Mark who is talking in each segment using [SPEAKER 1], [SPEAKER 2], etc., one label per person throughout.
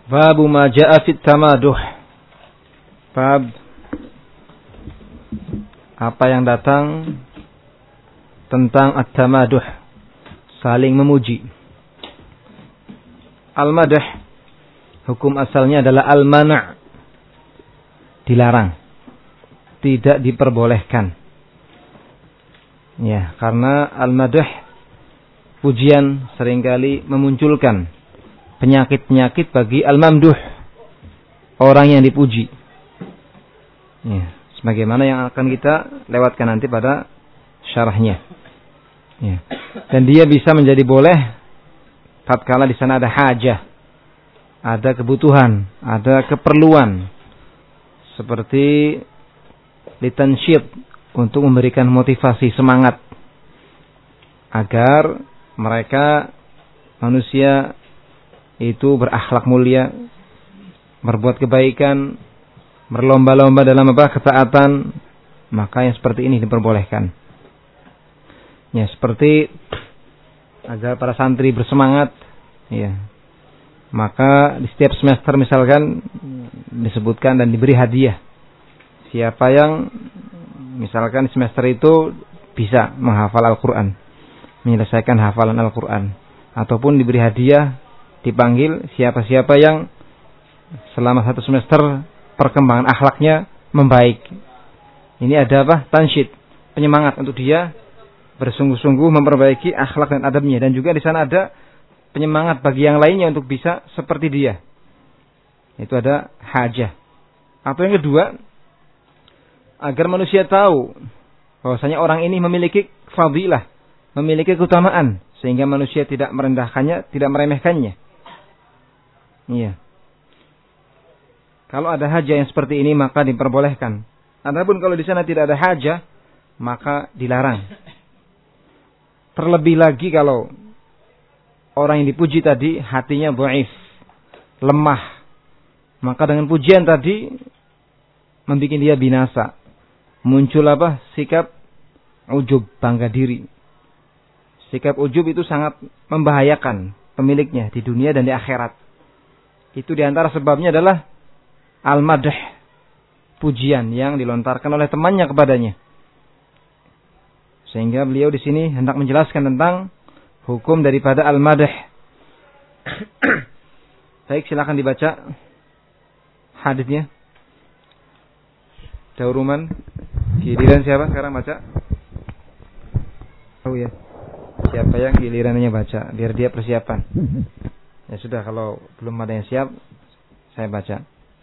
[SPEAKER 1] Babu ma ja'a fit tamaduh. Bab apa yang datang tentang at-tamaduh, saling memuji. Al-madah hukum asalnya adalah al-mana', dilarang, tidak diperbolehkan. Ya, karena al-madah, pujian, seringkali memunculkan penyakit-penyakit bagi al-mamduh, orang yang dipuji. Ya, sebagaimana yang akan kita lewatkan nanti pada syarahnya. Ya. Dan dia bisa menjadi boleh tatkala di sana ada hajah, ada kebutuhan, ada keperluan, seperti litansyid, untuk memberikan motivasi, semangat agar mereka manusia itu berakhlak mulia, berbuat kebaikan, berlomba-lomba dalam ketaatan, maka yang seperti ini diperbolehkan. Ya, seperti agar para santri bersemangat, ya. Maka di setiap semester misalkan disebutkan dan diberi hadiah. Siapa yang misalkan semester itu bisa menghafal Al-Quran, menyelesaikan hafalan Al-Quran, ataupun diberi hadiah, dipanggil siapa-siapa yang selama satu semester perkembangan akhlaknya membaik. Ini ada apa? Tansyid, penyemangat untuk dia bersungguh-sungguh memperbaiki akhlak dan adabnya, dan juga di sana ada penyemangat bagi yang lainnya untuk bisa seperti dia. Itu ada hajah. Atau yang kedua, agar manusia tahu bahwasanya orang ini memiliki fadilah, memiliki keutamaan, sehingga manusia tidak merendahkannya, tidak meremehkannya. Iya. Kalau ada hajah yang seperti ini maka diperbolehkan. Adapun kalau di sana tidak ada hajah, maka dilarang. Terlebih lagi kalau orang yang dipuji tadi hatinya dhaif, lemah, maka dengan pujian tadi membuat dia binasa. Muncul apa? Sikap ujub, bangga diri. Sikap ujub itu sangat membahayakan pemiliknya di dunia dan di akhirat. Itu diantara sebabnya adalah al-madah, pujian yang dilontarkan oleh temannya kepadanya. Sehingga beliau di sini hendak menjelaskan tentang hukum daripada al-madah. Baik, silakan dibaca hadisnya. Dauruman, giliran siapa sekarang baca? Oh ya, siapa yang gilirannya baca, biar dia persiapan. Ya sudah, kalau belum ada yang siap, saya baca.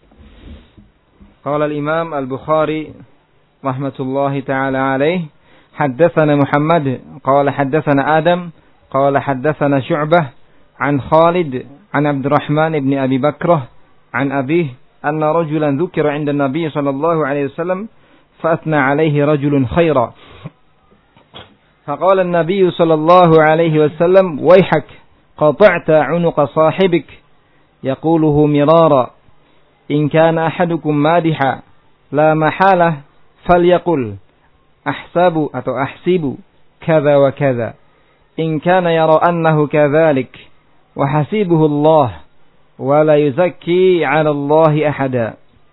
[SPEAKER 1] Qala al-Imam al-Bukhari rahmatullahi ta'ala alaih, haddatsana Muhammad qala haddatsana Adam qala haddatsana Syu'bah an Khalid an Abdurrahman ibn Abi Bakrah an abih anna rajulan dzukira 'inda an-nabiy sallallahu alaihi wasallam fa athna 'alaihi rajulun khaira. Faqala an-nabiy sallallahu alaihi wasallam wayhak qata'ta 'unuqa sahibik yaquluhu mirara in kana ahadukum madiha la mahalah falyaqul ahsabu atau ahsibu kadza wa kadza in kana yara annahu kadzalik wa hasibuhu Allah wa la yuzakki 'ala Allah ahada.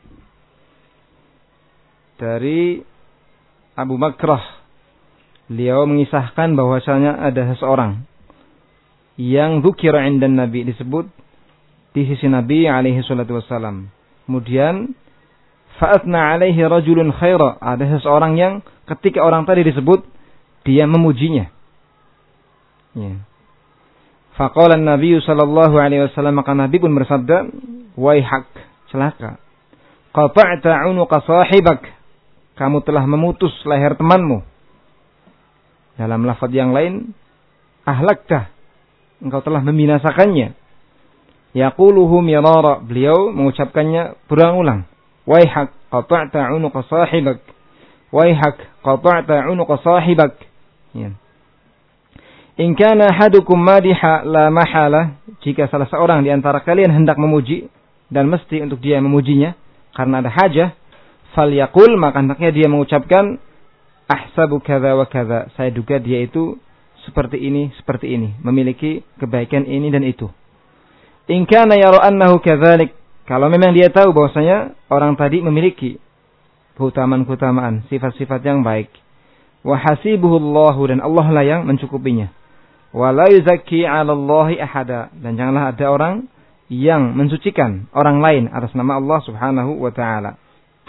[SPEAKER 1] Dari Abu Bakrah, beliau mengisahkan bahwasanya ada seseorang yang dzukira 'inda Nabi, disebut di sisi Nabi alaihi salatu wassalam. Kemudian fa'atna 'alaihi rajulun khaira, ada seseorang yang ketika orang tadi disebut dia memujinya. Ya. Faqala an-nabiy sallallahu alaihi wasallam, maka Nabi pun bersabda, waihak, celaka. Qata'ta 'unuqa sahibak, kamu telah memutus leher temanmu. Dalam lafaz yang lain, ahlakta, engkau telah membinasakannya. Yaquluhu mirara, beliau mengucapkannya berulang-ulang. Waihak qata'ta 'unuqa sahibak. Waihak qata'ta 'unuqa sahibak. Ya. In kana ahadukum madiha la mahala, jika salah seorang di antara kalian hendak memuji, dan mesti untuk dia memujinya karena ada hajah, falyaqul, maka hendaknya dia mengucapkan ahsabu kadza wa kadza, saya duga dia itu seperti ini, memiliki kebaikan ini dan itu. In kana yara annahu kadzalik, kalau memang dia tahu bahwasanya orang tadi memiliki keutamaan-keutamaan, sifat-sifat yang baik. Wa hasibuhullahu, dan Allah lah yang mencukupinya. Wa la yuzakki 'ala Allahi ahada, dan janganlah ada orang yang mensucikan orang lain atas nama Allah Subhanahu wa taala.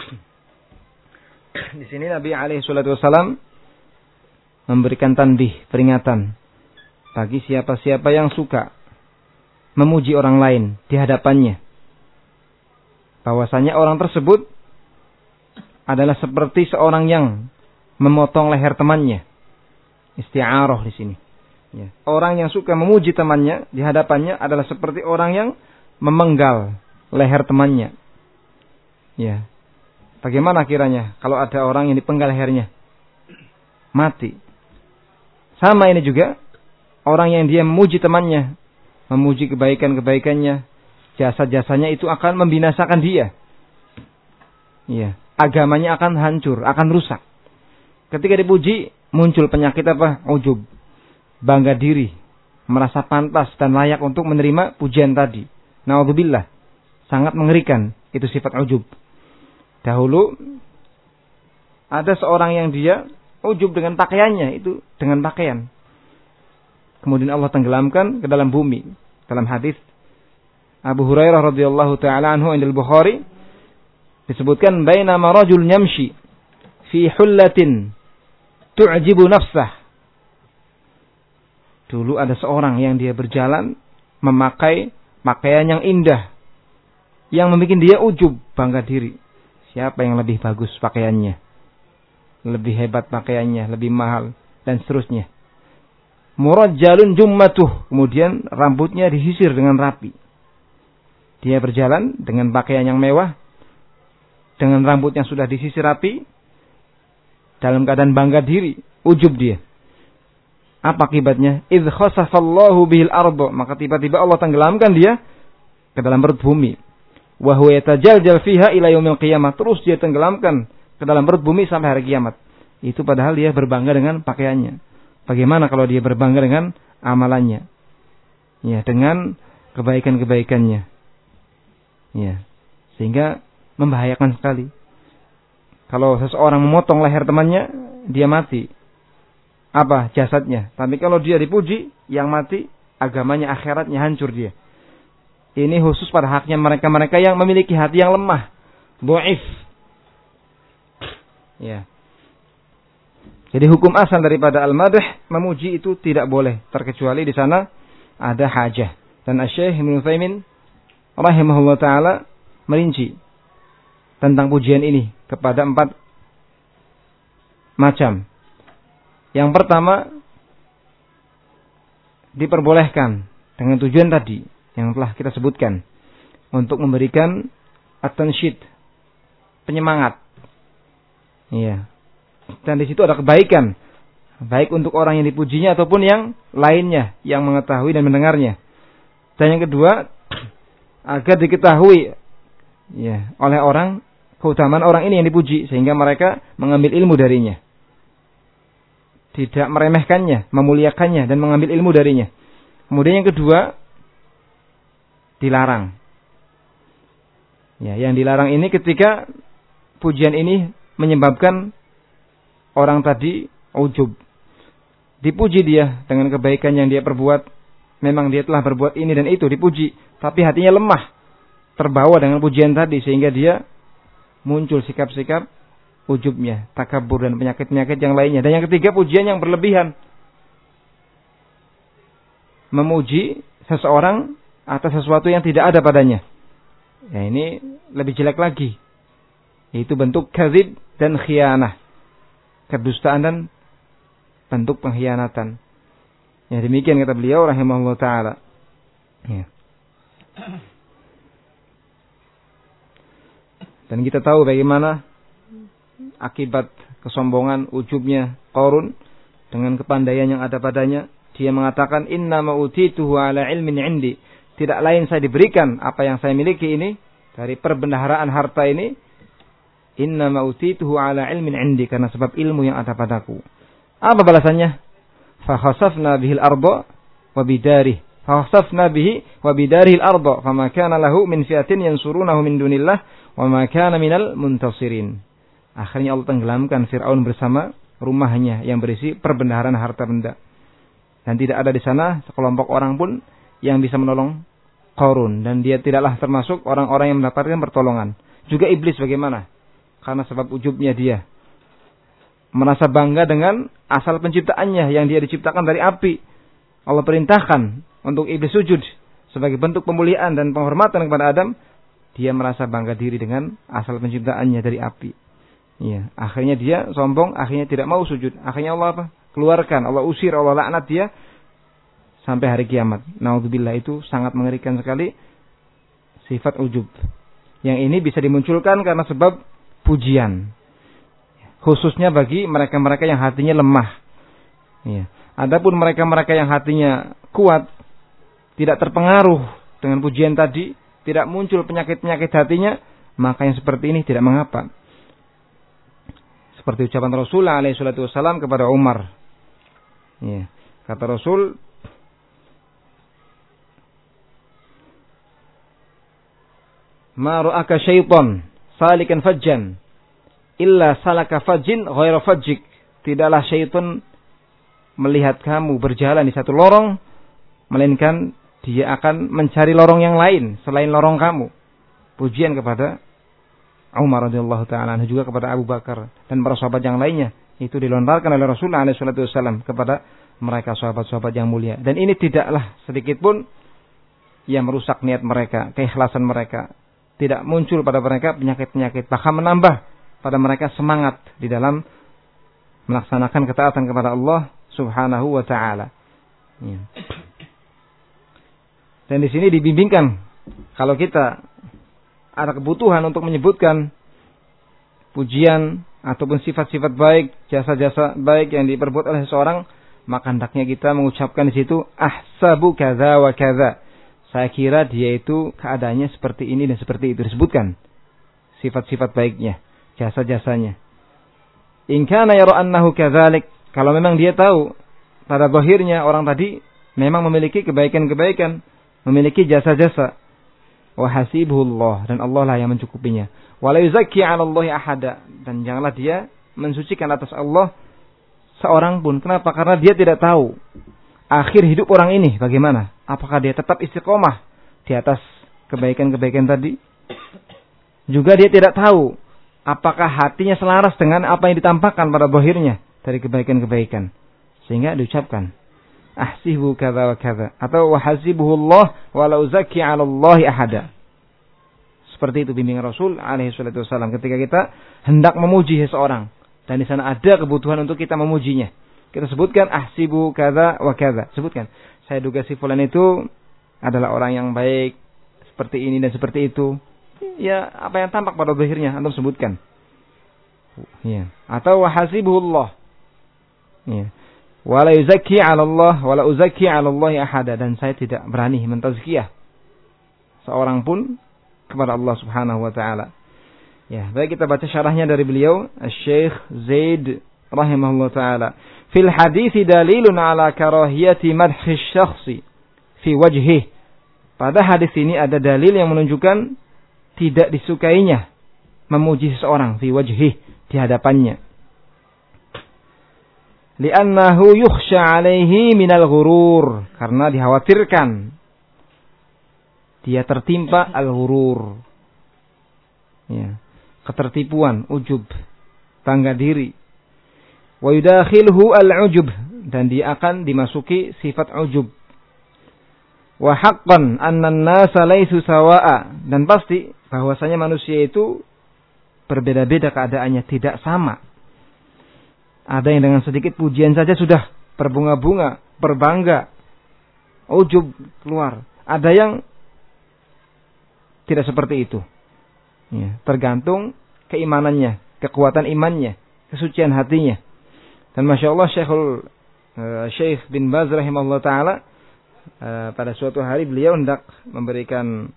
[SPEAKER 1] Di sini Nabi alaihi salatu wasalam memberikan tanbih, peringatan bagi siapa-siapa yang suka memuji orang lain di hadapannya, bahwasanya orang tersebut adalah seperti seorang yang memotong leher temannya. Isti'arah di sini. Ya. Orang yang suka memuji temannya di hadapannya adalah seperti orang yang memenggal leher temannya. Ya. Bagaimana kiranya kalau ada orang yang dipenggal lehernya? Mati. Sama ini juga orang yang dia memuji temannya, memuji kebaikan-kebaikannya, jasa-jasanya, itu akan membinasakan dia. Ya. Agamanya akan hancur, akan rusak. Ketika dipuji, muncul penyakit apa? Ujub. Bangga diri. Merasa pantas dan layak untuk menerima pujian tadi. Na'udzubillah. Sangat mengerikan. Itu sifat ujub. Dahulu, ada seorang yang dia ujub dengan pakaiannya. Itu dengan pakaian. Kemudian Allah tenggelamkan ke dalam bumi. Dalam hadis Abu Hurairah radhiyallahu ta'ala anhu indal Bukhari, disebutkan bainama rajul yamshi fi hullatin tu'jibu nafsah. Dulu ada seorang yang dia berjalan memakai pakaian yang indah, yang membuat dia ujub, bangga diri. Siapa yang lebih bagus pakaiannya, lebih hebat pakaiannya, lebih mahal, dan seterusnya. Murajjalun jummatuh, kemudian rambutnya disisir dengan rapi. Dia berjalan dengan pakaian yang mewah, dengan rambut yang sudah disisir rapi, dalam keadaan bangga diri, ujub dia. Apa akibatnya? Idh khasafallahu bihil ardo, maka tiba-tiba Allah tenggelamkan dia ke dalam perut bumi. Wa huwa yatajaljal fiha ila yaumil qiyamah, terus dia tenggelamkan ke dalam perut bumi sampai hari kiamat. Itu padahal dia berbangga dengan pakaiannya. Bagaimana kalau dia berbangga dengan amalannya? Ya, dengan kebaikan-kebaikannya. Ya. Sehingga membahayakan sekali. Kalau seseorang memotong leher temannya, dia mati. Apa? Jasadnya. Tapi kalau dia dipuji, yang mati agamanya, akhiratnya hancur dia. Ini khusus pada haknya mereka-mereka yang memiliki hati yang lemah, dhaif. Ya. Jadi hukum asal daripada al-madh, memuji itu tidak boleh, terkecuali di sana ada hajah. Dan Asy-Syaikh Ibnu Utsaimin rahimahullah taala merinci tentang pujian ini kepada 4 macam. Yang pertama, diperbolehkan dengan tujuan tadi yang telah kita sebutkan, untuk memberikan at-tansyid, penyemangat. Iya. Dan di situ ada kebaikan, baik untuk orang yang dipujinya ataupun yang lainnya yang mengetahui dan mendengarnya. Dan yang kedua, agar diketahui ya oleh orang keutamaan orang ini yang dipuji, sehingga mereka mengambil ilmu darinya. Tidak meremehkannya, memuliakannya dan mengambil ilmu darinya. Kemudian yang kedua, dilarang. Ya, yang dilarang ini ketika pujian ini menyebabkan orang tadi ujub. Dipuji dia dengan kebaikan yang dia perbuat. Memang dia telah berbuat ini dan itu, dipuji. Tapi hatinya lemah, terbawa dengan pujian tadi, sehingga dia muncul sikap-sikap ujubnya, takabur dan penyakit-penyakit yang lainnya. Dan yang ketiga, pujian yang berlebihan. Memuji seseorang atas sesuatu yang tidak ada padanya. Ya, ini lebih jelek lagi. Itu bentuk kadzib dan khianah. Kedustaan dan bentuk pengkhianatan. Ya, demikian kata beliau rahimahullah ta'ala. Ya. Dan kita tahu bagaimana akibat kesombongan, ujubnya Qarun dengan kepandaian yang ada padanya. Dia mengatakan, inna ma'utituhu ala ilmin indi. Tidak lain saya diberikan apa yang saya miliki ini, dari perbendaharaan harta ini. Inna ma'utituhu ala ilmin indi, karena sebab ilmu yang ada padaku. Apa balasannya? Fa khasafna bihil arda wa bidarih fa khasafna bihi wa bidarihi al-ardh fama kana lahu min fi'atin yansurunahu min dunillah wa ma kana minal muntasirin. Akhirnya Allah tenggelamkan Fir'aun bersama rumahnya yang berisi perbendaharaan harta benda. Dan tidak ada di sana sekelompok orang pun yang bisa menolong Qarun. Dan dia tidaklah termasuk orang-orang yang mendapatkan pertolongan. Juga iblis bagaimana? Karena sebab ujubnya dia. Merasa bangga dengan asal penciptaannya yang dia diciptakan dari api. Allah perintahkan untuk iblis sujud sebagai bentuk pemuliaan dan penghormatan kepada Adam. Dia merasa bangga diri dengan asal penciptaannya dari api. Ya, akhirnya dia sombong, akhirnya tidak mau sujud. Akhirnya Allah apa? Keluarkan, Allah usir, Allah laknat dia sampai hari kiamat. Naudzubillah, itu sangat mengerikan sekali sifat ujub. Yang ini bisa dimunculkan karena sebab pujian. Khususnya bagi mereka-mereka yang hatinya lemah. Ya. Adapun mereka-mereka yang hatinya kuat, tidak terpengaruh dengan pujian tadi, tidak muncul penyakit-penyakit hatinya, maka yang seperti ini tidak mengapa. Seperti ucapan Rasulullah SAW kepada Umar. Ya. Kata Rasul, ma ra'aka syaitan salikan fajjan illa salaka fajjin ghaira fajjik. Tidaklah syaitan melihat kamu berjalan di satu lorong, melainkan dia akan mencari lorong yang lain selain lorong kamu. Pujian kepada Umar radhiyallahu ta'ala, juga kepada Abu Bakar dan para sahabat yang lainnya. Itu dilontarkan oleh Rasulullah SAW kepada mereka sahabat-sahabat yang mulia. Dan ini tidaklah sedikit pun yang merusak niat mereka, keikhlasan mereka. Tidak muncul pada mereka penyakit-penyakit, bahkan menambah pada mereka semangat di dalam melaksanakan ketaatan kepada Allah Subhanahu wa ta'ala. Ya. Dan di sini dibimbingkan, kalau kita ada kebutuhan untuk menyebutkan pujian ataupun sifat-sifat baik, jasa-jasa baik yang diperbuat oleh seseorang, maka hendaknya kita mengucapkan di situ ahsabu kadza wa kadza. Saya kira dia itu keadaannya seperti ini dan seperti itu, disebutkan sifat-sifat baiknya, jasa-jasanya. In kana yara annahu kadzalik, kalau memang dia tahu pada zahirnya orang tadi memang memiliki kebaikan-kebaikan, memiliki jasa-jasa. Wa hasibullah, dan Allah lah yang mencukupinya. Wa la yuzakki 'ala Allahi ahada, dan janganlah dia mensucikan atas Allah seorang pun. Kenapa? Karena dia tidak tahu akhir hidup orang ini bagaimana. Apakah dia tetap istiqomah di atas kebaikan-kebaikan tadi? Juga dia tidak tahu apakah hatinya selaras dengan apa yang ditampakkan pada zahirnya dari kebaikan-kebaikan. Sehingga diucapkan ahsibu kadza wa kadza, atau wahasibuhu Allah wa la uzakki 'ala Allahi ahada. Seperti itu bimbingan Rasul alaihi salatu wasallam ketika kita hendak memuji seseorang dan di sana ada kebutuhan untuk kita memujinya. Kita sebutkan ahsibu kadza wa kadza. Sebutkan, saya duga si fulan itu adalah orang yang baik, seperti ini dan seperti itu. Ya, apa yang tampak pada zahirnya antum sebutkan. Ya, atau wahasibuhu Allah. Ya. Wala yuzakki 'ala Allah wala uzakki 'ala Allah ahada, dan saya tidak berani mentazkiyah seorang pun kepada Allah Subhanahu wa taala. Ya, baik, kita baca syarahnya dari beliau, Syekh Zaid rahimahullah taala. Fil hadits dalilun 'ala karahiyati madhi syakhsi fi wajhihi. Pada hadis ini ada dalil yang menunjukkan tidak disukainya memuji seseorang fi wajhihi, di hadapannya. Li'annahu yukhsha 'alaihi minal ghurur, karena dikhawatirkan dia tertimpa al-ghurur. Ya, ketertipuan, ujub, bangga diri. Wa yudakhilhu al-ujub, dan dia akan dimasuki sifat ujub. Wa haqqan anna an-nasa laysu sawa'a, dan pasti bahwasanya manusia itu berbeda-beda keadaannya, tidak sama. Ada yang dengan sedikit pujian saja sudah berbunga-bunga, berbangga, ujub keluar. Ada yang tidak seperti itu. Ya, tergantung keimanannya, kekuatan imannya, kesucian hatinya. Dan Masya Allah Syekh bin Baz rahimahullah ta'ala, pada suatu hari beliau hendak memberikan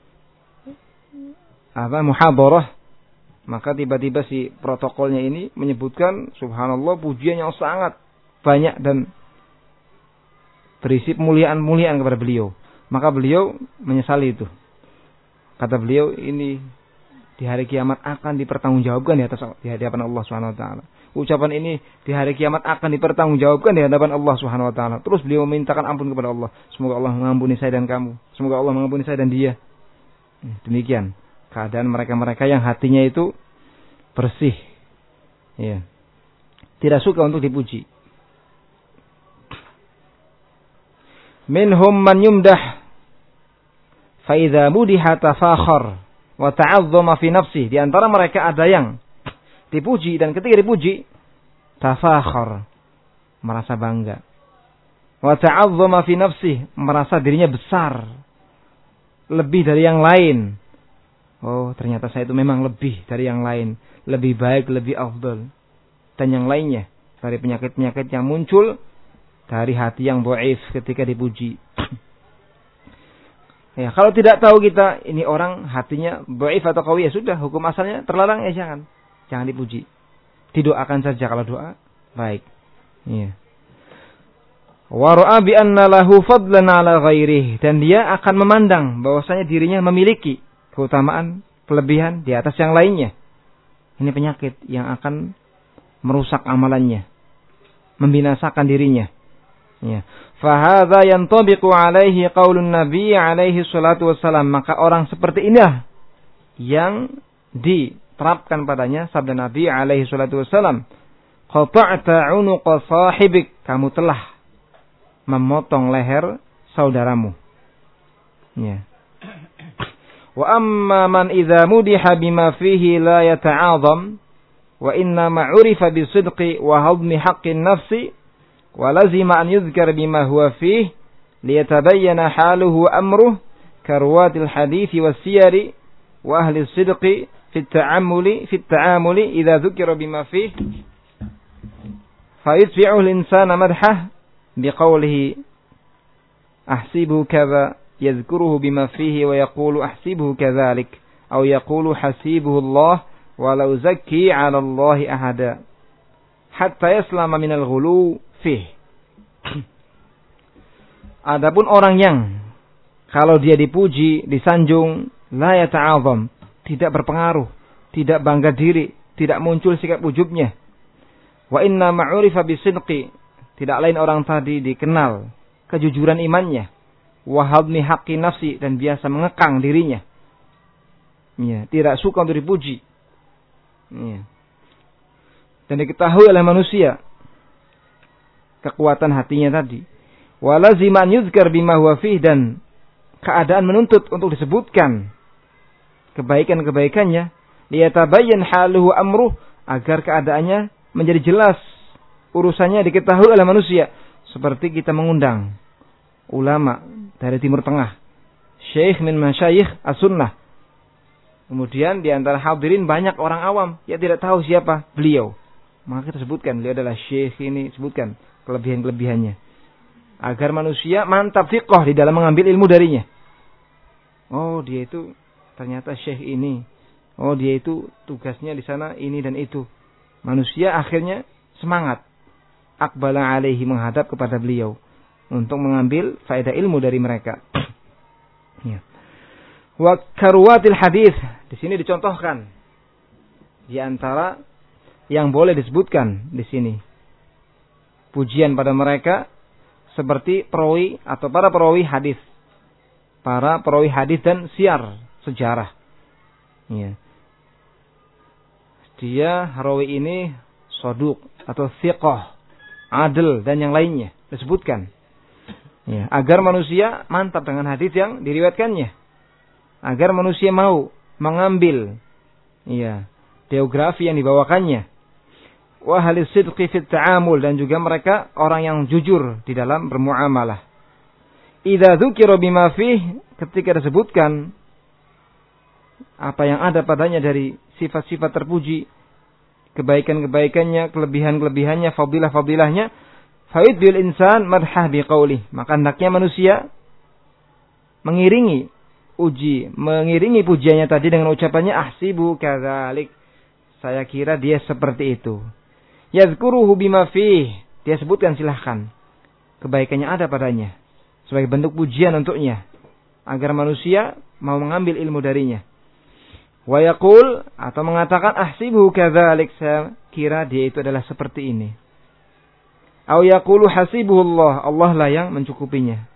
[SPEAKER 1] muhadarah. Maka tiba-tiba si protokolnya ini menyebutkan, subhanallah, pujian yang sangat banyak dan berisi pemuliaan-pemuliaan kepada beliau. Maka beliau menyesali itu. Kata beliau, ini di hari kiamat akan dipertanggungjawabkan di hadapan Allah Subhanahu wa taala. Ucapan ini di hari kiamat akan dipertanggungjawabkan di hadapan Allah Subhanahu wa taala. Terus beliau memintakan ampun kepada Allah. Semoga Allah mengampuni saya dan kamu. Semoga Allah mengampuni saya dan dia. Demikian keadaan mereka-mereka yang hatinya itu bersih. Ya. Tidak suka untuk dipuji. Minhum man yumdah fa idza mudiha tafakhar wa ta'azzama fi nafsihi. Di antara mereka ada yang dipuji dan ketika dipuji tafakhar, merasa bangga. Wa ta'azzama fi nafsihi, merasa dirinya besar, lebih dari yang lain. Oh, ternyata saya itu memang lebih dari yang lain, lebih baik, lebih afdal. Dan yang lainnya dari penyakit-penyakit yang muncul dari hati yang dhaif ketika dipuji. Ya, kalau tidak tahu kita ini orang hatinya dhaif atau qawi, ya sudah, hukum asalnya terlarang, ya jangan dipuji. Didoakan saja kalau doa baik. Iya. Wa ra'a bi anna lahu fadlan 'ala ghairihi, dan dia akan memandang bahwasanya dirinya memiliki keutamaan, kelebihan di atas yang lainnya. Ini penyakit yang akan merusak amalannya, membinasakan dirinya. Ya. Fahadha yantabiqu alaihi qaulun Nabi alaihi salatu wassalam. Maka orang seperti inilah yang diterapkan padanya sabda Nabi alaihi salatu wassalam. Qata'ta 'unuqa sahibik, kamu telah memotong leher saudaramu. Ya. Wa amma man idza mudiha bima fihi la yata'azam wa inna ma 'urifa bisidqi wa hadmi haqqin nafsi wa lazima an yuzkar bima huwa fihi liyatabayyana haluhu wa amruhu karwatil hadithi was-siyari wa ahli as-sidqi fi at-ta'amuli idza dzukira bima fihi fa yutbi'u al-insana madhah biqawlihi ahsibu kadza yadhkuruhu bima fihi wa yaqulu ahsibuhu kadzalik aw yaqulu hasibuhu Allah wa la uzakki 'ala Allah ahada hatta yaslama minal ghulu fih. Adapun orang yang kalau dia dipuji, disanjung, la yata'azam, tidak berpengaruh, tidak bangga diri, tidak muncul sikap ujubnya. Wa inna ma'urifa bisidqi, tidak lain orang tadi dikenal kejujuran imannya. Wa hadmi haqqi nafsi, dan biasa mengekang dirinya. Ya, tidak suka untuk dipuji. Ya. Dan diketahui oleh manusia kekuatan hatinya tadi. Wa lazima an yuzkar bima huwa fih, dan keadaan menuntut untuk disebutkan kebaikan-kebaikannya, liyatabayyan haluhu amruh, agar keadaannya menjadi jelas, urusannya diketahui oleh manusia. Seperti kita mengundang ulama dari Timur Tengah, syekh min masyayikh as-sunnah. Kemudian di antara hadirin banyak orang awam yang tidak tahu siapa beliau. Maka kita sebutkan beliau adalah syekh ini, sebutkan kelebihan-kelebihannya, agar manusia mantap fiqh di dalam mengambil ilmu darinya. Oh, dia itu ternyata syekh ini. Oh, dia itu tugasnya di sana ini dan itu. Manusia akhirnya semangat, aqbala alaihi, menghadap kepada beliau untuk mengambil faedah ilmu dari mereka. Ya. Wa karwatil hadis, di sini dicontohkan di antara yang boleh disebutkan di sini pujian pada mereka seperti perawi atau para perawi hadis, para perawi hadis dan siar sejarah. Ya. Dia rawi ini saduq atau thiqah, adil dan yang lainnya disebutkan. Ya, agar manusia mantap dengan hadis yang diriwayatkannya, agar manusia mau mengambil biografi yang dibawakannya. Wa ahli sidqi fit ta'amul, dan juga mereka orang yang jujur di dalam bermuamalah. Idza dzukira bima fih, ketika disebutkan apa yang ada padanya dari sifat-sifat terpuji, kebaikan-kebaikannya, kelebihan-kelebihannya, fadilah-fadilahnya, faidul insan madhah biqaulih, maka hendaknya manusia mengiringi pujiannya tadi dengan ucapannya ahsibu kadzalik, saya kira dia seperti itu. Yadhkuruhu bima fih, dia sebutkan silahkan kebaikannya ada padanya. Sebagai bentuk pujian untuknya. Agar manusia mau mengambil ilmu darinya. Wa yaqul, atau mengatakan ahsibuhu kadzalik, saya kira dia itu adalah seperti ini. Au yaqulu hasibuhullah, Allah lah yang mencukupinya.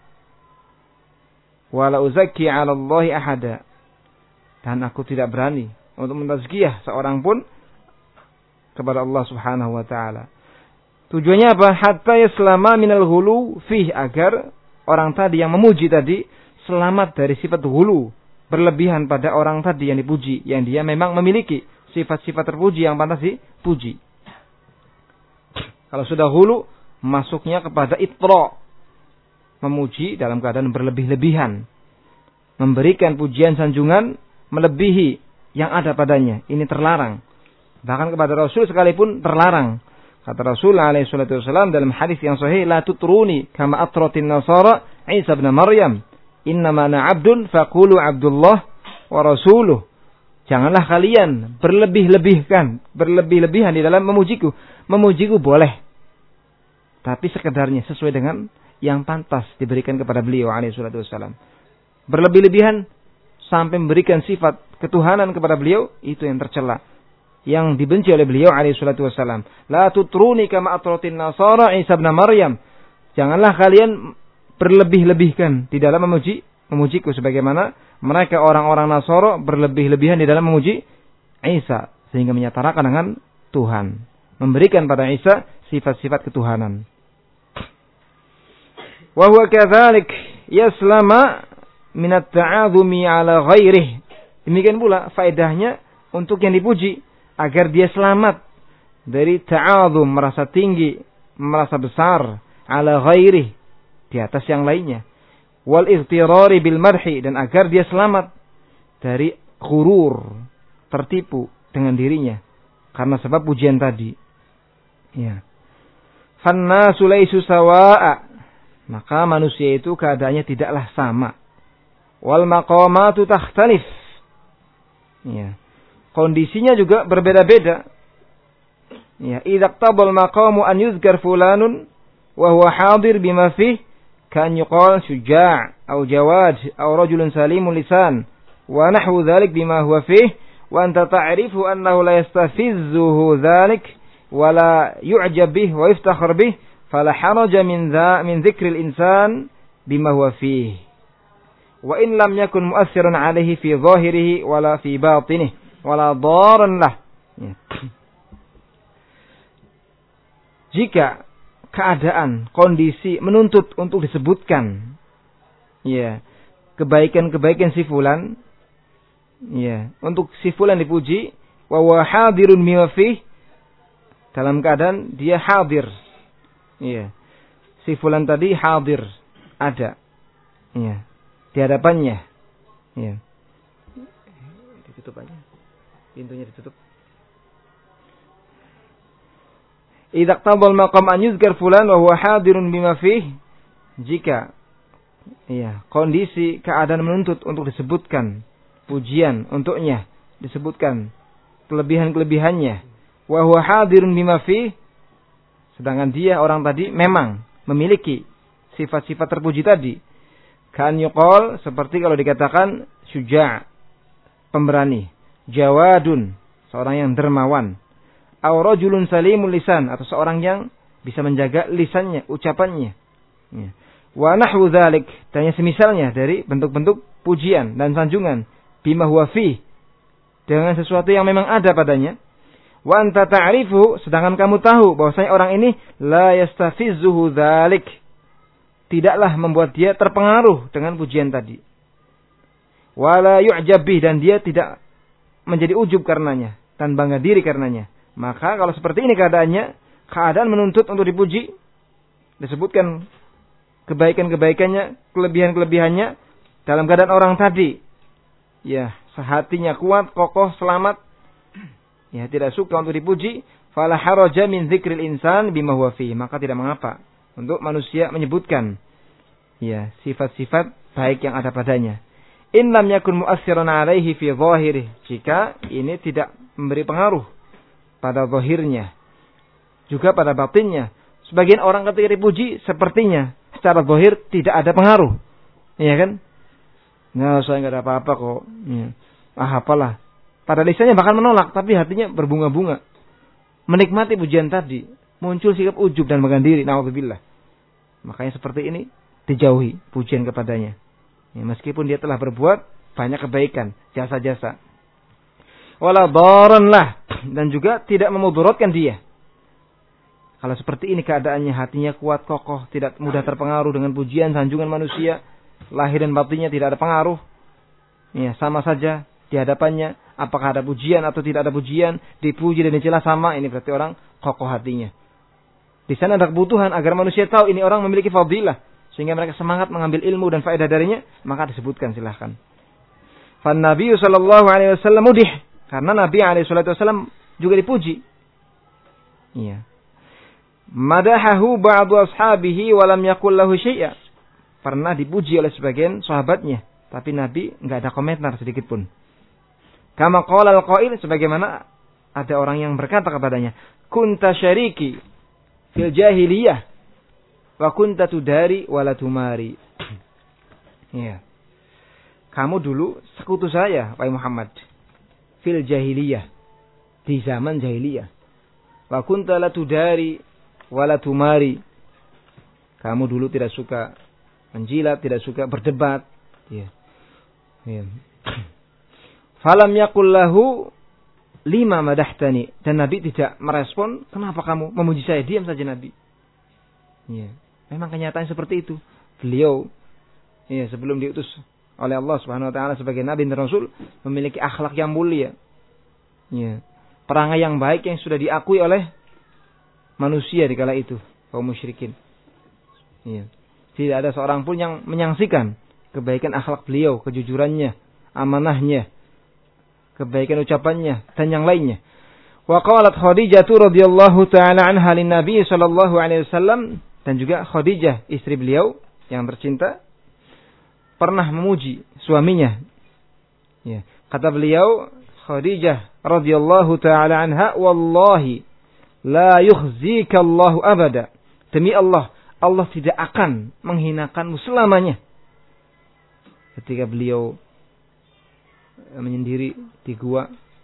[SPEAKER 1] Wala uzakki 'ala Allahi ahada. Dan aku tidak berani untuk mentazkiyah seorang pun kepada Allah Subhanahu wa taala. Tujuannya apa? Hatta yaslama minal ghulu fih, agar orang tadi yang memuji tadi selamat dari sifat ghulu, berlebihan pada orang tadi yang dipuji, yang dia memang memiliki sifat-sifat terpuji yang pantas dipuji. Kalau sudah ghulu, masuknya kepada itra, memuji dalam keadaan berlebih-lebihan, memberikan pujian sanjungan melebihi yang ada padanya. Ini terlarang. Bahkan kepada Rasul sekalipun terlarang. Kata Rasul alaihi salatu wasallam dalam hadis yang sahih, la tutruni kama atratin nasara Isa bin Maryam, innama ana 'abdun faqulu 'abdullah wa rasuluh. Janganlah kalian berlebih-lebihan di dalam memujiku. Memujiku boleh, tapi sekedarnya, sesuai dengan yang pantas diberikan kepada beliau alaihi salatu wasallam. Berlebih-lebihan sampai memberikan sifat ketuhanan kepada beliau, itu yang tercela, yang dibenci oleh beliau alaihi salatu wasallam. La tutruni kama atratin nasara Isa bin Maryam. Janganlah kalian berlebih-lebihkan di dalam memujiku sebagaimana mereka orang-orang Nasara berlebih-lebihan di dalam memuji Isa, sehingga menyatarakan dengan Tuhan, memberikan pada Isa sifat-sifat ketuhanan. Wa huwa kadzalik yaslama min at-ta'adzumi 'ala ghairihi. Demikian pula faedahnya untuk yang dipuji, agar dia selamat dari ta'adzum, merasa tinggi, merasa besar, 'ala ghairihi, di atas yang lainnya. Wal ightirari bil madhi, dan agar dia selamat dari ghurur, tertipu dengan dirinya karena sebab pujian tadi. Ya. Fannasu laisu sawaa, maka manusia itu keadaannya tidaklah sama. Wal maqamatu takhtalif. Ya. Kondisinya juga berbeda-beda. Ya, idza tabal maqamu an yuzkar fulanun wa huwa hadir bima fihi kan yuqal syuja' aw jawad aw rajulun salimul lisan wa nahwu dzalik bima huwa fihi wa anta ta'rifu annahu la yastafizzuhu dzalik wa la yu'jab bih wa yaftakhir bih fala haraja min dzikril insan bima huwa fihi wa in lam yakun mu'assiran 'alaihi fi dhahirihi wala fi batinihi wala daran lah. Jika keadaan, kondisi menuntut untuk disebutkan, ya, kebaikan-kebaikan si fulan, ya, untuk si fulan dipuji, wa huwa hadirun bima fihi, dalam keadaan dia hadir, ya, si fulan tadi hadir, ada, ya, di hadapannya, ya, ditutup aja, pintunya ditutup. Idza tabal maqam an yuzkar fulan wa huwa hadirun bima fihi, jika ya, kondisi keadaan menuntut untuk disebutkan pujian untuknya, disebutkan kelebihan-kelebihannya, wa huwa hadirun bima fihi, sedangkan dia orang tadi memang memiliki sifat-sifat terpuji tadi, kan yuqal, seperti kalau dikatakan syuja', pemberani, jawadun, seorang yang dermawan, aw rajulun salimul lisan, atau seorang yang bisa menjaga lisannya, ucapannya. Ya. Wa nahwu dzalik, dan semisalnya dari bentuk-bentuk pujian dan sanjungan, bima huwa fi, dengan sesuatu yang memang ada padanya. Wa anta ta'rifu, sedangkan kamu tahu bahwasanya orang ini la yastafizzuhu dzalik, tidaklah membuat dia terpengaruh dengan pujian tadi. Wa la yu'jab bih, dan dia tidak menjadi ujub karenanya dan bangga diri karenanya. Maka kalau seperti ini keadaannya, keadaan menuntut untuk dipuji, disebutkan kebaikan-kebaikannya, kelebihan-kelebihannya, dalam keadaan orang tadi, ya, sehatinya kuat, kokoh, selamat, ya, tidak suka untuk dipuji, fala haraja min dzikril insan bima huwa fi, maka tidak mengapa untuk manusia menyebutkan, ya, sifat-sifat baik yang ada padanya. In lam yakun mu'assiran 'alaihi fi dhahirihi, jika ini tidak memberi pengaruh pada zahirnya, juga pada batinnya. Sebagian orang ketika dipuji sepertinya secara zahir tidak ada pengaruh. Iya kan? Nah, saya enggak ada apa-apa kok. Ya. Apalah. Pada lisannya bahkan menolak, tapi hatinya berbunga-bunga. Menikmati pujian tadi, muncul sikap ujub dan bangga diri. Nauzubillah. Makanya seperti ini dijauhi pujian kepadanya. Ya, meskipun dia telah berbuat banyak kebaikan, jasa-jasa. Wala daran lah, dan juga tidak memudaratkan dia. Kalau seperti ini keadaannya, hatinya kuat, kokoh, tidak mudah terpengaruh dengan pujian, sanjungan manusia, lahir dan batinnya tidak ada pengaruh. Ya, sama saja di hadapannya, apakah ada pujian atau tidak ada pujian, dipuji dan dicela sama, ini berarti orang kokoh hatinya. Di sana ada kebutuhan agar manusia tahu ini orang memiliki fadilah, sehingga mereka semangat mengambil ilmu dan faedah darinya, maka disebutkan silahkan. Fan Nabi sallallahu alaihi wasallam mudih, karena Nabi alaihi wasallam juga dipuji. Iya. Madahahu ba'du ashabihi wa lam yakul lahu syai'a. Pernah dipuji oleh sebagian sahabatnya, tapi Nabi enggak ada komentar sedikit pun. Kama qala al-qail, sebagaimana ada orang yang berkata kepadanya, kunta syariki fil jahiliyah wa kunta tudari wa la tumari. Iya. Kamu dulu sekutu saya, wahai Muhammad, fil jahiliyah, di zaman jahiliyah. Wa kunta la tudari wa la tumari. Kamu dulu tidak suka menjilat, tidak suka berdebat. Ya. Ya. Falam yakul lahu lima madahtani. Dan Nabi tidak merespon, kenapa kamu memuji saya? Diam saja Nabi. Ya. Memang kenyataan seperti itu. Beliau ya, sebelum diutus oleh Allah Subhanahu wa taala sebagai nabi dan rasul, memiliki akhlak yang mulia. Ya. Perangai yang baik yang sudah diakui oleh manusia di kala itu, kaum musyrikin. Ya. Tidak ada seorang pun yang menyaksikan kebaikan akhlak beliau, kejujurannya, amanahnya, kebaikan ucapannya dan yang lainnya. Wa qalat Khadijah radhiyallahu taala anha lin Nabi sallallahu alaihi wasallam, dan juga Khadijah istri beliau yang tercinta pernah memuji suaminya. Ya. Kata beliau, Khadijah radhiyallahu taala anha, wallahi la yukhzika Allahu abada. Demi Allah, Allah tidak akan menghinakanmu selamanya. Ketika beliau menyendiri di gua,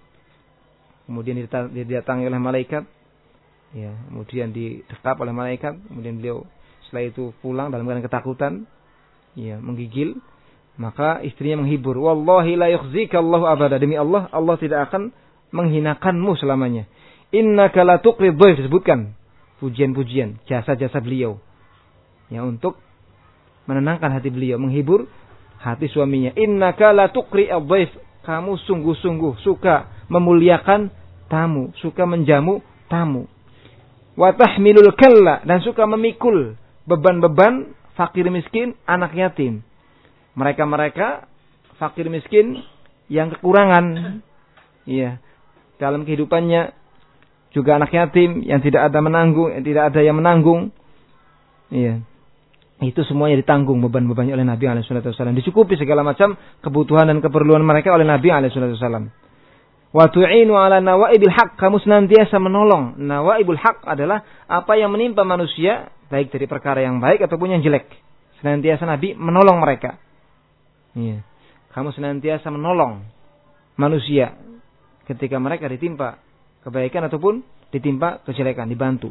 [SPEAKER 1] kemudian didatangi oleh malaikat, ya, kemudian didekap oleh malaikat, kemudian beliau setelah itu pulang dalam keadaan ketakutan, ya, menggigil, maka istrinya menghibur, wallahi la yukhzika Allahu abada. Demi Allah, Allah tidak akan menghinakanmu selamanya. Innaka la tuqri dhaif, disebutkan pujian-pujian, jasa-jasa beliau, ya, untuk menenangkan hati beliau, menghibur hati suaminya. Innaka la tuqri dhaif, kamu sungguh-sungguh suka memuliakan tamu, suka menjamu tamu. Wa tahmilul kalla, dan suka memikul beban-beban fakir miskin, anak yatim. Mereka-mereka fakir miskin yang kekurangan, ya, dalam kehidupannya, juga anak yatim yang tidak ada menanggung, yang tidak ada yang menanggung, ya. Itu semuanya ditanggung beban-bebannya oleh Nabi alaihi wasallam. Dicukupi segala macam kebutuhan dan keperluan mereka oleh Nabi alaihi wasallam. Wa tu'inu ala nawaibil haq, kamu senantiasa menolong. Nawaibul haq adalah apa yang menimpa manusia, baik dari perkara yang baik ataupun yang jelek. Senantiasa Nabi menolong mereka. Ya. Kamu senantiasa menolong manusia ketika mereka ditimpa kebaikan ataupun ditimpa kejelekan, dibantu.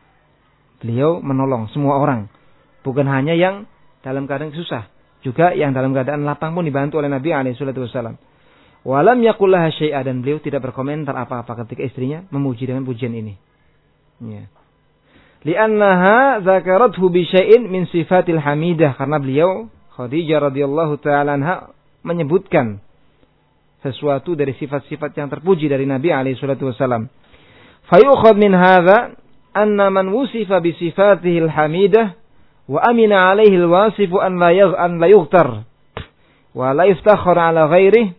[SPEAKER 1] Beliau menolong semua orang, bukan hanya yang dalam keadaan susah, juga yang dalam keadaan lapang pun dibantu oleh Nabi alaihi wasallam. Walam yakul laha syai'a, dan beliau tidak berkomentar apa-apa ketika istrinya memuji dengan pujian ini. Ya. Li'annaha zakarathu bi syai'in min sifatil hamidah, karena beliau Khadijah radhiyallahu taala anha menyebutkan sesuatu dari sifat-sifat yang terpuji dari Nabi alaihi wasallam. Fayukhad min hadza anna man wusifa bi sifatihil hamidah wa amina alaihi alwasifu an la yughtar wa la yuftakhar ala ghairihi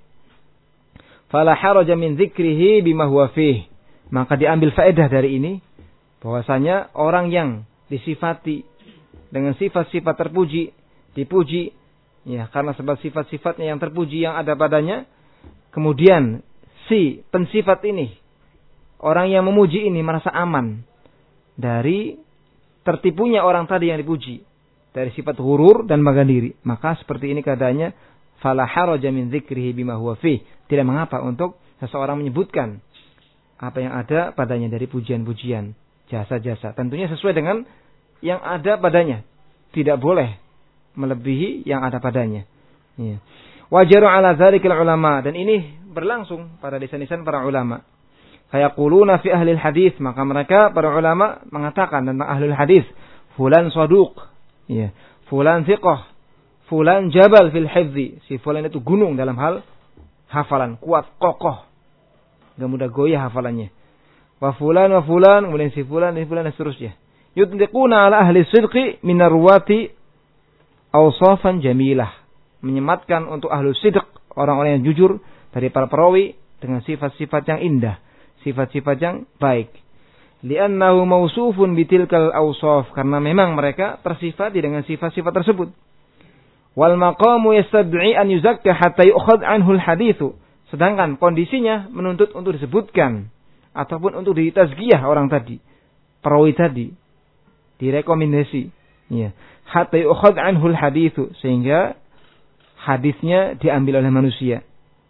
[SPEAKER 1] fala haraja min dzikrihi bima huwa fih. Maka diambil faedah dari ini bahwasanya orang yang disifati dengan sifat-sifat terpuji, dipuji, ya, karena sebab sifat-sifatnya yang terpuji yang ada padanya, kemudian si pensifat ini, orang yang memuji ini merasa aman dari tertipunya orang tadi yang dipuji, dari sifat ghurur dan bangga diri. Maka seperti ini keadaannya, fala haraja min dzikrihi bima huwa fi. Tidak mengapa untuk seseorang menyebutkan apa yang ada padanya dari pujian-pujian, jasa-jasa. Tentunya sesuai dengan yang ada padanya. Tidak boleh melebihi yang ada padanya. Ya. Wajaru ala dzalikal ulama, dan ini berlangsung pada lisan-lisan para ulama. Fayaquluna fi ahli hadis, maka mereka para ulama mengatakan tentang ahli hadis, fulan saduq, ya, fulan thiqah, fulan jabal fil hifzi. Si fulan itu gunung dalam hal hafalan, kuat, kokoh, enggak mudah goyah hafalannya. Wa fulan, kemudian si fulan dan seterusnya. Yutliquna ala ahli sidqi min arwati awsafan jamilah, menyematkan untuk ahlu sidq, orang-orang yang jujur dari para perawi dengan sifat-sifat yang indah, sifat-sifat yang baik. Li'annahu mausufun bitilkal awsaf, karena memang mereka tersifati dengan sifat-sifat tersebut. Wal maqamu yastad'i an yuzakka hatta yu'khad anhu al-haditsu, sedangkan kondisinya menuntut untuk disebutkan ataupun untuk ditazkiyah orang tadi, perawi tadi, direkomendasi, ya, hatta yu'khad anhu al-haditsu, sehingga hadisnya diambil oleh manusia.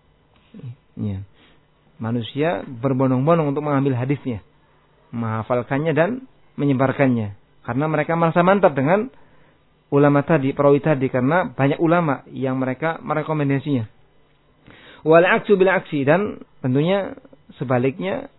[SPEAKER 1] Ya. Manusia berbondong-bondong untuk mengambil hadisnya, menghafalkannya dan menyebarkannya. Karena mereka merasa mantap dengan ulama tadi, perawi tadi, karena banyak ulama yang mereka merekomendasinya. Wal aksu bil aksi, dan tentunya sebaliknya,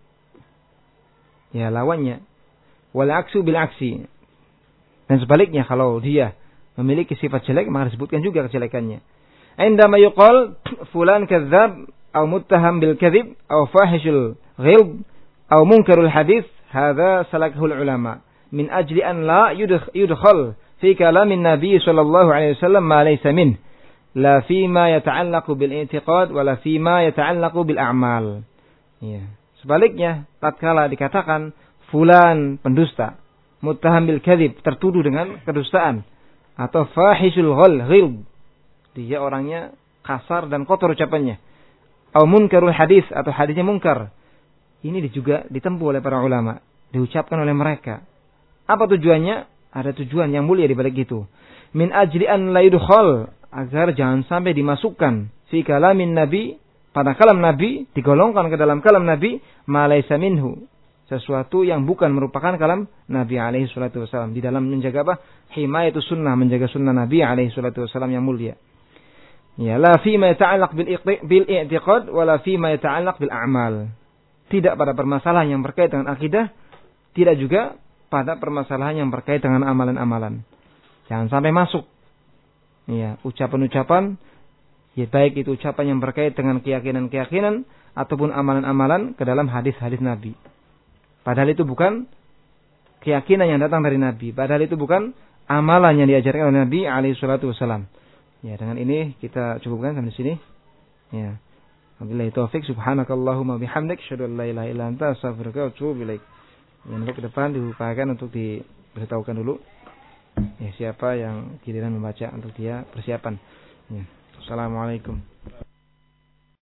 [SPEAKER 1] ya lawannya. Wal aksu bil aksi, dan sebaliknya, kalau dia memiliki sifat jelek maka disebutkan juga kejelekannya. Indama yuqal fulan kadzdzab aw muttaham bil kadzib aw fahishul ghilb aw munkarul hadis, hadza salakul ulama min ajli an la yudkhal fi kalamin nabi sallallahu alaihi wasallam ma laysa min, la fi ma yata'allaqu bil i'tiqad wa la fi ma yata'allaqu bil a'mal. Ya. Sebaliknya, tatkala dikatakan fulan pendusta, muttaham bil kadzib, tertuduh dengan kedustaan, atau fahishul ghilb, dia orangnya kasar dan kotor ucapannya, atau munkarul hadis, atau hadisnya munkar, ini juga ditempuh oleh para ulama, diucapkan oleh mereka. Apa tujuannya? Ada tujuan yang mulia di balik itu. Min ajli an la yudkhal, agar jangan sampai dimasukkan fi kalamin nabi, pada kalam nabi, digolongkan ke dalam kalam nabi, ma laysa minhu, sesuatu yang bukan merupakan kalam Nabi alaihi salatu wasallam, di dalam menjaga apa? Himayatus sunnah, menjaga sunnah Nabi alaihi salatu wasallam yang mulia. Ya, la fi ma yata'allaq bil i'tiqad wa la fi ma yata'allaq bil a'mal. Tidak pada permasalahan yang berkait dengan akidah, tidak juga pada permasalahan yang berkait dengan amalan-amalan. Jangan sampai masuk. Ya, ucapan-ucapan, ya baik itu ucapan yang berkait dengan keyakinan-keyakinan ataupun amalan-amalan ke dalam hadis-hadis Nabi. Padahal itu bukan keyakinan yang datang dari Nabi. Padahal itu bukan amalan yang diajarkan oleh Nabi alaihi salatu wasallam. Ya, dengan ini kita cukupkan sampai sini. Ya. Wabillahi taufik, subhanakallahumma bihamdik, asyhadu an la ilaha illa anta, astaghfiruka wa atubu ilaik. Yang untuk ke depan diupayakan untuk diberitahukan dulu. Ya, siapa yang giliran membaca untuk dia persiapan. Ya. Assalamualaikum.